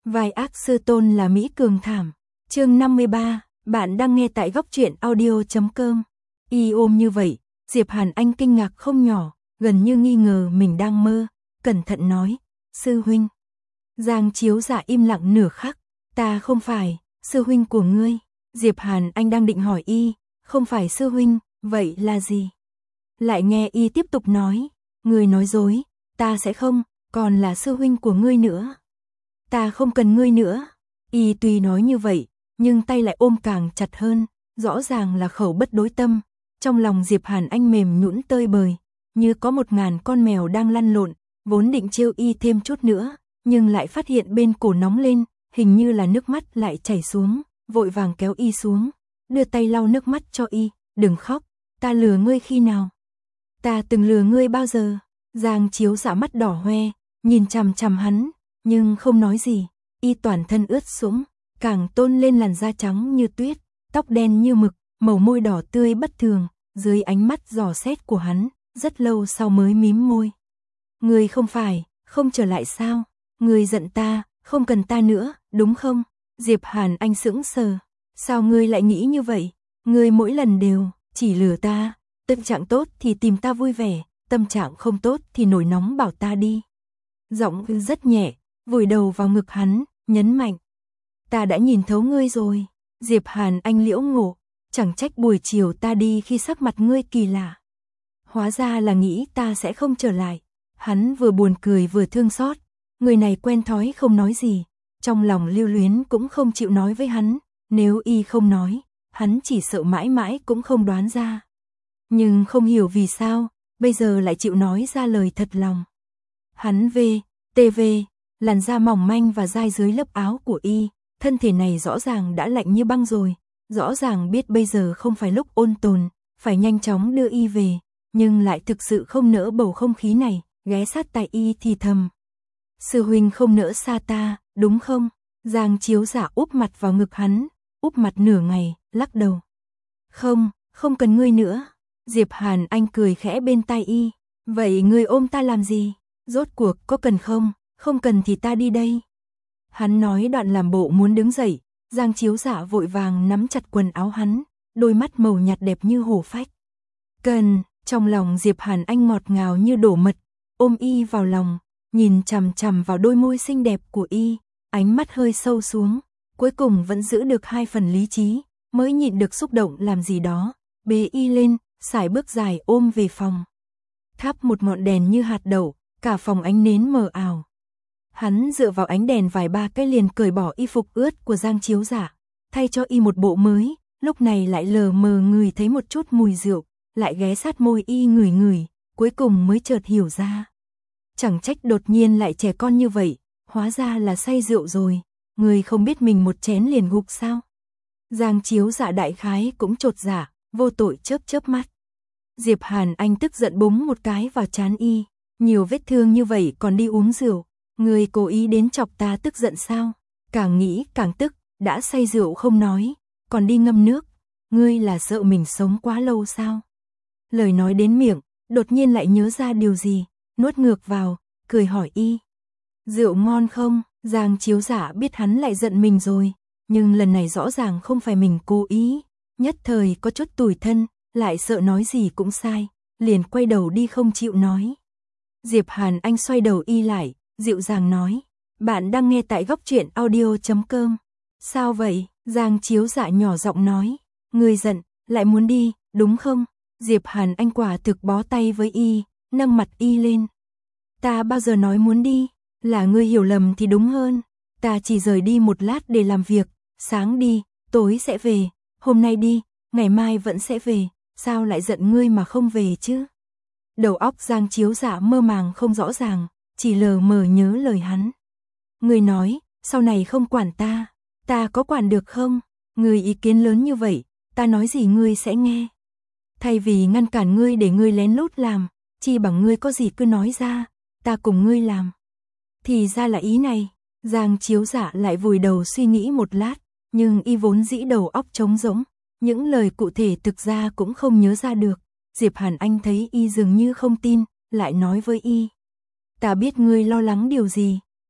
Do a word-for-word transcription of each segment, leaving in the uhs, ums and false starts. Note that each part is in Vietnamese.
Vai ác sư tôn là Mỹ Cường thảm. Chương năm mươi ba, bạn đang nghe tại góc truyện audio chấm com. Y ôm như vậy, Diệp Hàn Anh kinh ngạc không nhỏ, gần như nghi ngờ mình đang mơ, cẩn thận nói, sư huynh. Giang Chiếu Dạ im lặng nửa khắc, ta không phải sư huynh của ngươi. Diệp Hàn Anh đang định hỏi y, không phải sư huynh, vậy là gì? Lại nghe y tiếp tục nói, ngươi nói dối, ta sẽ không, còn là sư huynh của ngươi nữa. Ta không cần ngươi nữa. Y tuy nói như vậy, nhưng tay lại ôm càng chặt hơn, rõ ràng là khẩu bất đối tâm. Trong lòng Diệp Hàn Anh mềm nhũn tơi bời, như có một ngàn con mèo đang lăn lộn, vốn định trêu y thêm chút nữa, nhưng lại phát hiện bên cổ nóng lên, hình như là nước mắt lại chảy xuống, vội vàng kéo y xuống, đưa tay lau nước mắt cho y, đừng khóc, ta lừa ngươi khi nào? Ta từng lừa ngươi bao giờ? Giang Chiếu Dạ mắt đỏ hoe, nhìn chằm chằm hắn, nhưng không nói gì, y toàn thân ướt sũng, càng tôn lên làn da trắng như tuyết, tóc đen như mực, màu môi đỏ tươi bất thường, dưới ánh mắt dò xét của hắn, rất lâu sau mới mím môi. Ngươi không phải, không trở lại sao? Ngươi giận ta, không cần ta nữa, đúng không? Diệp Hàn Anh sững sờ, sao ngươi lại nghĩ như vậy? Ngươi mỗi lần đều chỉ lừa ta, tâm trạng tốt thì tìm ta vui vẻ, tâm trạng không tốt thì nổi nóng bảo ta đi. Giọng rất nhẹ, vùi đầu vào ngực hắn, nhấn mạnh. Ta đã nhìn thấu ngươi rồi. Diệp Hàn Anh liễu ngộ, chẳng trách buổi chiều ta đi khi sắc mặt ngươi kỳ lạ. Hóa ra là nghĩ ta sẽ không trở lại. Hắn vừa buồn cười vừa thương xót. Người này quen thói không nói gì, trong lòng lưu luyến cũng không chịu nói với hắn. Nếu y không nói, hắn chỉ sợ mãi mãi cũng không đoán ra. Nhưng không hiểu vì sao, bây giờ lại chịu nói ra lời thật lòng. Hắn về, tê vê, làn da mỏng manh và dai dưới lớp áo của y, thân thể này rõ ràng đã lạnh như băng rồi, rõ ràng biết bây giờ không phải lúc ôn tồn, phải nhanh chóng đưa y về, nhưng lại thực sự không nỡ bầu không khí này, ghé sát tai y thì thầm. Sư huynh không nỡ xa ta, đúng không? Giang Chiếu Dạ úp mặt vào ngực hắn, úp mặt nửa ngày, lắc đầu. Không, không cần ngươi nữa. Diệp Hàn Anh cười khẽ bên tai y, vậy ngươi ôm ta làm gì? Rốt cuộc có cần không? Không cần thì ta đi đây. Hắn nói đoạn làm bộ muốn đứng dậy, Giang Chiếu Dạ vội vàng nắm chặt quần áo hắn, đôi mắt màu nhạt đẹp như hổ phách. Cần, trong lòng Diệp Hàn Anh ngọt ngào như đổ mật, ôm y vào lòng, nhìn chằm chằm vào đôi môi xinh đẹp của y, ánh mắt hơi sâu xuống, cuối cùng vẫn giữ được hai phần lý trí, mới nhịn được xúc động làm gì đó, bế y lên, sải bước dài ôm về phòng. Thắp một ngọn đèn như hạt đậu, cả phòng ánh nến mờ ảo. Hắn dựa vào ánh đèn vài ba cái liền cởi bỏ y phục ướt của Giang Chiếu Dạ, thay cho y một bộ mới, lúc này lại lờ mờ ngửi thấy một chút mùi rượu, lại ghé sát môi y ngửi ngửi, cuối cùng mới chợt hiểu ra. Chẳng trách đột nhiên lại trẻ con như vậy, hóa ra là say rượu rồi, người không biết mình một chén liền gục sao. Giang Chiếu Dạ đại khái cũng chột dạ, vô tội chớp chớp mắt. Diệp Hàn Anh tức giận búng một cái vào trán y, nhiều vết thương như vậy còn đi uống rượu, người cố ý đến chọc ta tức giận sao? Càng nghĩ càng tức, đã say rượu không nói, còn đi ngâm nước, ngươi là sợ mình sống quá lâu sao? Lời nói đến miệng, đột nhiên lại nhớ ra điều gì, nuốt ngược vào, cười hỏi y. Rượu ngon không? Giang Chiếu Dạ biết hắn lại giận mình rồi, nhưng lần này rõ ràng không phải mình cố ý, nhất thời có chút tủi thân, lại sợ nói gì cũng sai, liền quay đầu đi không chịu nói. Diệp Hàn Anh xoay đầu y lại, dịu dàng nói, bạn đang nghe tại góc truyện audio chấm com. Sao vậy? Giang Chiếu Dạ nhỏ giọng nói, ngươi giận, lại muốn đi, đúng không? Diệp Hàn Anh quả thực bó tay với y, nâng mặt y lên. Ta bao giờ nói muốn đi, là ngươi hiểu lầm thì đúng hơn, ta chỉ rời đi một lát để làm việc, sáng đi, tối sẽ về, hôm nay đi, ngày mai vẫn sẽ về, sao lại giận ngươi mà không về chứ? Đầu óc Giang Chiếu Dạ mơ màng không rõ ràng, chỉ lờ mờ nhớ lời hắn. Ngươi nói, sau này không quản ta, ta có quản được không? Ngươi ý kiến lớn như vậy, ta nói gì ngươi sẽ nghe. Thay vì ngăn cản ngươi để ngươi lén lút làm, chi bằng ngươi có gì cứ nói ra, ta cùng ngươi làm. Thì ra là ý này, Giang Chiếu Dạ lại vùi đầu suy nghĩ một lát, nhưng y vốn dĩ đầu óc trống rỗng, những lời cụ thể thực ra cũng không nhớ ra được. Diệp Hàn Anh thấy y dường như không tin, lại nói với y. Ta biết ngươi lo lắng điều gì,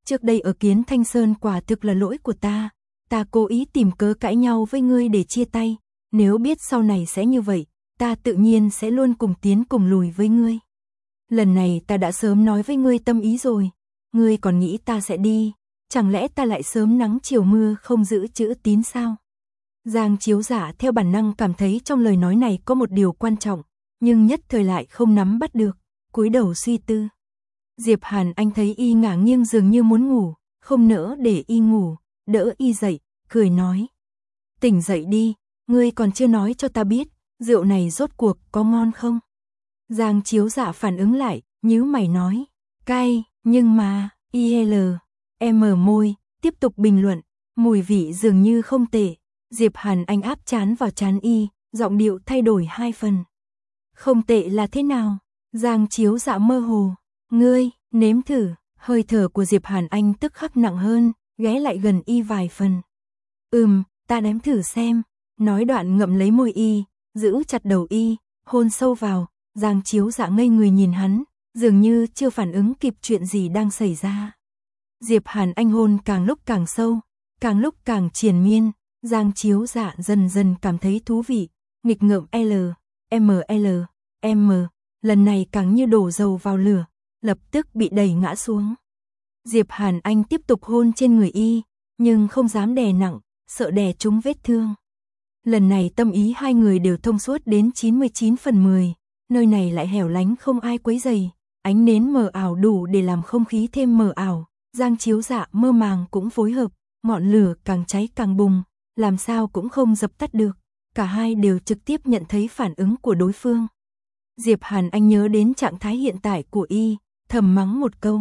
trước đây ở Kiến Thanh Sơn quả thực là lỗi của ta, ta cố ý tìm cớ cãi nhau với ngươi để chia tay, nếu biết sau này sẽ như vậy, ta tự nhiên sẽ luôn cùng tiến cùng lùi với ngươi. Lần này ta đã sớm nói với ngươi tâm ý rồi, ngươi còn nghĩ ta sẽ đi, chẳng lẽ ta lại sớm nắng chiều mưa không giữ chữ tín sao? Giang Chiếu Dạ theo bản năng cảm thấy trong lời nói này có một điều quan trọng, nhưng nhất thời lại không nắm bắt được, cúi đầu suy tư. Diệp Hàn Anh thấy y ngả nghiêng dường như muốn ngủ, không nỡ để y ngủ, đỡ y dậy, cười nói. Tỉnh dậy đi, ngươi còn chưa nói cho ta biết, rượu này rốt cuộc có ngon không? Giang Chiếu Dạ phản ứng lại, nhíu mày nói, cay, nhưng mà, i lờ, em môi, tiếp tục bình luận, mùi vị dường như không tệ. Diệp Hàn Anh áp chán vào chán y, giọng điệu thay đổi hai phần. Không tệ là thế nào? Giang Chiếu Dạ mơ hồ, ngươi, nếm thử, hơi thở của Diệp Hàn Anh tức khắc nặng hơn, ghé lại gần y vài phần. Ừm, ta nếm thử xem, nói đoạn ngậm lấy môi y, giữ chặt đầu y, hôn sâu vào, Giang Chiếu Dạ ngây người nhìn hắn, dường như chưa phản ứng kịp chuyện gì đang xảy ra. Diệp Hàn Anh hôn càng lúc càng sâu, càng lúc càng triền miên, Giang Chiếu Dạ dần dần cảm thấy thú vị, nghịch ngợm L, M L, M, lần này càng như đổ dầu vào lửa, lập tức bị đẩy ngã xuống. Diệp Hàn Anh tiếp tục hôn trên người y, nhưng không dám đè nặng, sợ đè trúng vết thương. Lần này tâm ý hai người đều thông suốt đến chín mươi chín phần mười, nơi này lại hẻo lánh không ai quấy rầy, ánh nến mờ ảo đủ để làm không khí thêm mờ ảo, Giang Chiếu Dạ mơ màng cũng phối hợp, ngọn lửa càng cháy càng bùng, làm sao cũng không dập tắt được, cả hai đều trực tiếp nhận thấy phản ứng của đối phương. Diệp Hàn Anh nhớ đến trạng thái hiện tại của y, thầm mắng một câu.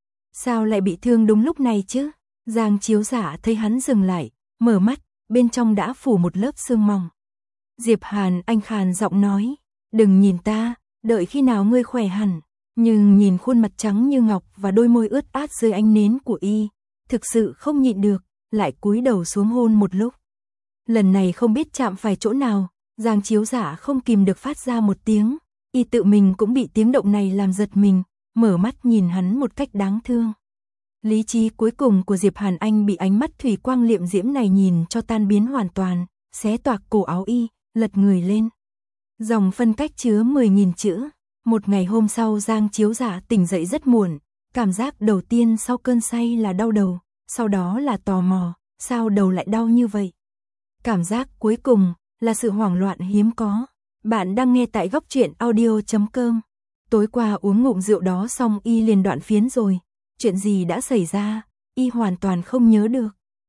Sao lại bị thương đúng lúc này chứ? Giang Chiếu Dạ thấy hắn dừng lại, mở mắt, bên trong đã phủ một lớp sương mỏng. Diệp Hàn Anh khàn giọng nói, đừng nhìn ta, đợi khi nào ngươi khỏe hẳn. Nhưng nhìn khuôn mặt trắng như ngọc và đôi môi ướt át dưới ánh nến của y, thực sự không nhịn được, lại cúi đầu xuống hôn một lúc. Lần này không biết chạm phải chỗ nào, Giang Chiếu Dạ không kìm được phát ra một tiếng, y tự mình cũng bị tiếng động này làm giật mình, mở mắt nhìn hắn một cách đáng thương. Lý trí cuối cùng của Diệp Hàn Anh bị ánh mắt thủy quang liệm diễm này nhìn cho tan biến hoàn toàn, xé toạc cổ áo y, lật người lên. Dòng phân cách chứa mười nghìn chữ. Một ngày hôm sau Giang Chiếu Dạ tỉnh dậy rất muộn, cảm giác đầu tiên sau cơn say là đau đầu, sau đó là tò mò, sao đầu lại đau như vậy? Cảm giác cuối cùng là sự hoảng loạn hiếm có. Bạn đang nghe tại góc truyện audio chấm com. Tối qua uống ngụm rượu đó xong y liền đoạn phiến rồi, chuyện gì đã xảy ra, y hoàn toàn không nhớ được.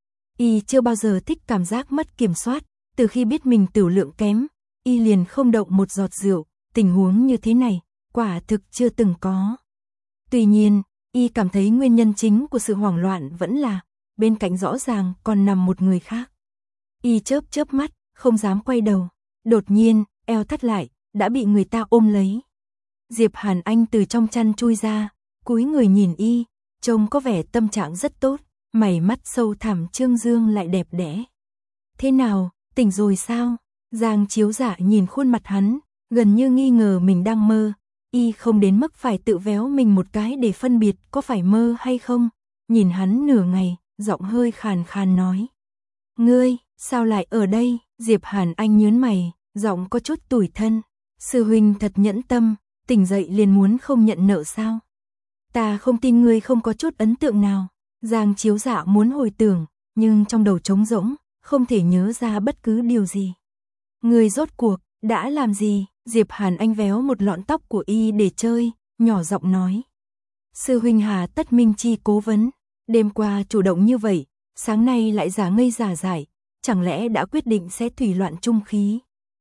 Y chưa bao giờ thích cảm giác mất kiểm soát, từ khi biết mình tửu lượng kém, y liền không động một giọt rượu, tình huống như thế này, quả thực chưa từng có. Tuy nhiên, y cảm thấy nguyên nhân chính của sự hoảng loạn vẫn là, bên cạnh rõ ràng còn nằm một người khác. Y chớp chớp mắt, không dám quay đầu, đột nhiên, eo thắt lại, đã bị người ta ôm lấy. Diệp Hàn Anh từ trong chăn chui ra, cúi người nhìn y, trông có vẻ tâm trạng rất tốt, mày mắt sâu thẳm trương dương lại đẹp đẽ. Thế nào, tỉnh rồi sao? Giang Chiếu Dạ nhìn khuôn mặt hắn, gần như nghi ngờ mình đang mơ, y không đến mức phải tự véo mình một cái để phân biệt có phải mơ hay không. Nhìn hắn nửa ngày, giọng hơi khàn khàn nói. Ngươi, sao lại ở đây? Diệp Hàn Anh nhớn mày, giọng có chút tủi thân. Sư huynh thật nhẫn tâm, tỉnh dậy liền muốn không nhận nợ sao? Ta không tin ngươi không có chút ấn tượng nào. Giang Chiếu Dạ muốn hồi tưởng, nhưng trong đầu trống rỗng, không thể nhớ ra bất cứ điều gì. Ngươi rốt cuộc đã làm gì? Diệp Hàn Anh véo một lọn tóc của y để chơi, nhỏ giọng nói. Sư huynh hà tất minh chi cố vấn, đêm qua chủ động như vậy, sáng nay lại giả ngây giả dại, chẳng lẽ đã quyết định sẽ thủy loạn trung khí?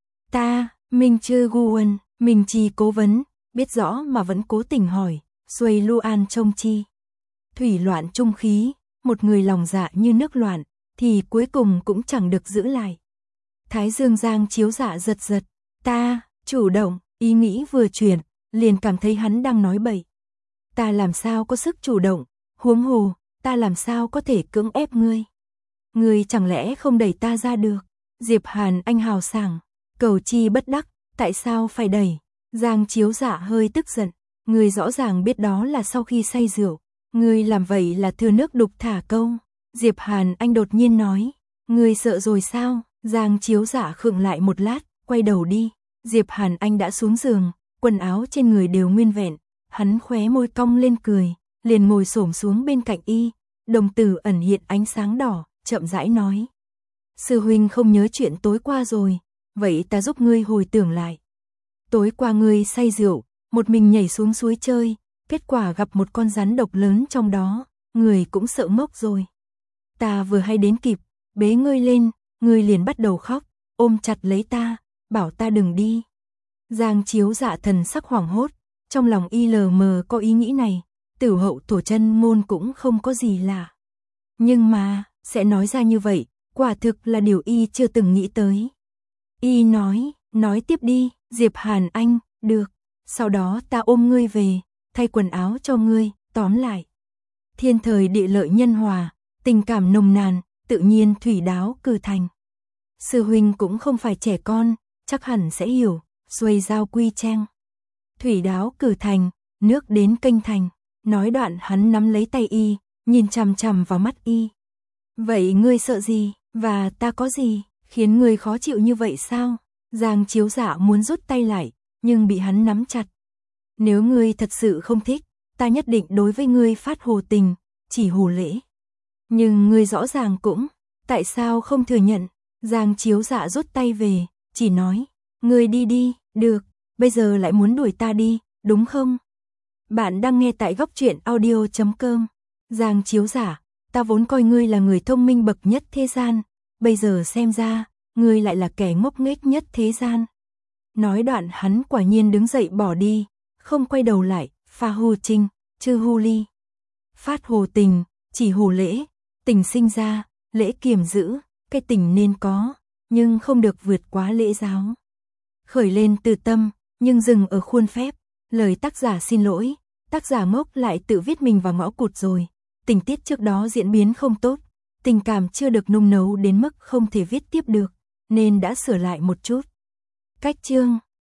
Ta, Minh Chư Guân, Minh chi cố vấn, biết rõ mà vẫn cố tình hỏi, xuôi Luan trông chi? Thủy loạn trung khí, một người lòng dạ như nước loạn, thì cuối cùng cũng chẳng được giữ lại. Thái dương Giang Chiếu Dạ giật giật, ta, chủ động, ý nghĩ vừa chuyển, liền cảm thấy hắn đang nói bậy. Ta làm sao có sức chủ động, huống hồ, ta làm sao có thể cưỡng ép ngươi? Ngươi chẳng lẽ không đẩy ta ra được? Diệp Hàn Anh hào sảng, cầu chi bất đắc, tại sao phải đẩy? Giang Chiếu Dạ hơi tức giận, ngươi rõ ràng biết đó là sau khi say rượu, Ngươi làm vậy là thừa nước đục thả câu. Diệp Hàn Anh đột nhiên nói. Ngươi sợ rồi sao? Giang Chiếu Dạ khựng lại một lát, quay đầu đi. Diệp Hàn Anh đã xuống giường, quần áo trên người đều nguyên vẹn. Hắn khóe môi cong lên cười, liền ngồi xổm xuống bên cạnh y. Đồng tử ẩn hiện ánh sáng đỏ, chậm rãi nói. Sư huynh không nhớ chuyện tối qua rồi, vậy ta giúp ngươi hồi tưởng lại. Tối qua ngươi say rượu, một mình nhảy xuống suối chơi, kết quả gặp một con rắn độc lớn trong đó, ngươi cũng sợ ngốc rồi. Ta vừa hay đến kịp, bế ngươi lên, ngươi liền bắt đầu khóc, ôm chặt lấy ta, bảo ta đừng đi. Giang Chiếu Dạ thần sắc hoảng hốt, trong lòng y lờ mờ có ý nghĩ này, Tử Hậu Thổ Chân Môn cũng không có gì lạ. Nhưng mà, sẽ nói ra như vậy, quả thực là điều y chưa từng nghĩ tới. Y nói, nói tiếp đi, Diệp Hàn Anh, được, sau đó ta ôm ngươi về, thay quần áo cho ngươi, tóm lại. Thiên thời địa lợi nhân hòa, tình cảm nồng nàn, tự nhiên thủy đáo cử thành. Sư huynh cũng không phải trẻ con, chắc hẳn sẽ hiểu, xuôi giao quy trang. Thủy đáo cử thành, nước đến kênh thành, nói đoạn hắn nắm lấy tay y, nhìn chằm chằm vào mắt y. Vậy ngươi sợ gì, và ta có gì, khiến ngươi khó chịu như vậy sao? Giang Chiếu Dạ muốn rút tay lại, nhưng bị hắn nắm chặt. Nếu ngươi thật sự không thích, ta nhất định đối với ngươi phát hồ tình, chỉ hồ lễ. Nhưng ngươi rõ ràng cũng, tại sao không thừa nhận? Giang Chiếu Dạ rút tay về, chỉ nói, ngươi đi đi, được, bây giờ lại muốn đuổi ta đi, đúng không? Bạn đang nghe tại góc truyện audio chấm com. Giang Chiếu Dạ, ta vốn coi ngươi là người thông minh bậc nhất thế gian, bây giờ xem ra, ngươi lại là kẻ ngốc nghếch nhất thế gian. Nói đoạn hắn quả nhiên đứng dậy bỏ đi, không quay đầu lại, pha hù trinh, chư hu ly. Phát hồ tình, chỉ hồ lễ, tình sinh ra, lễ kiềm giữ, cái tình nên có, nhưng không được vượt quá lễ giáo. Khởi lên từ tâm, nhưng dừng ở khuôn phép, lời tác giả xin lỗi, tác giả ngốc lại tự viết mình vào ngõ cụt rồi. Tình tiết trước đó diễn biến không tốt, tình cảm chưa được nung nấu đến mức không thể viết tiếp được, nên đã sửa lại một chút. Cách chương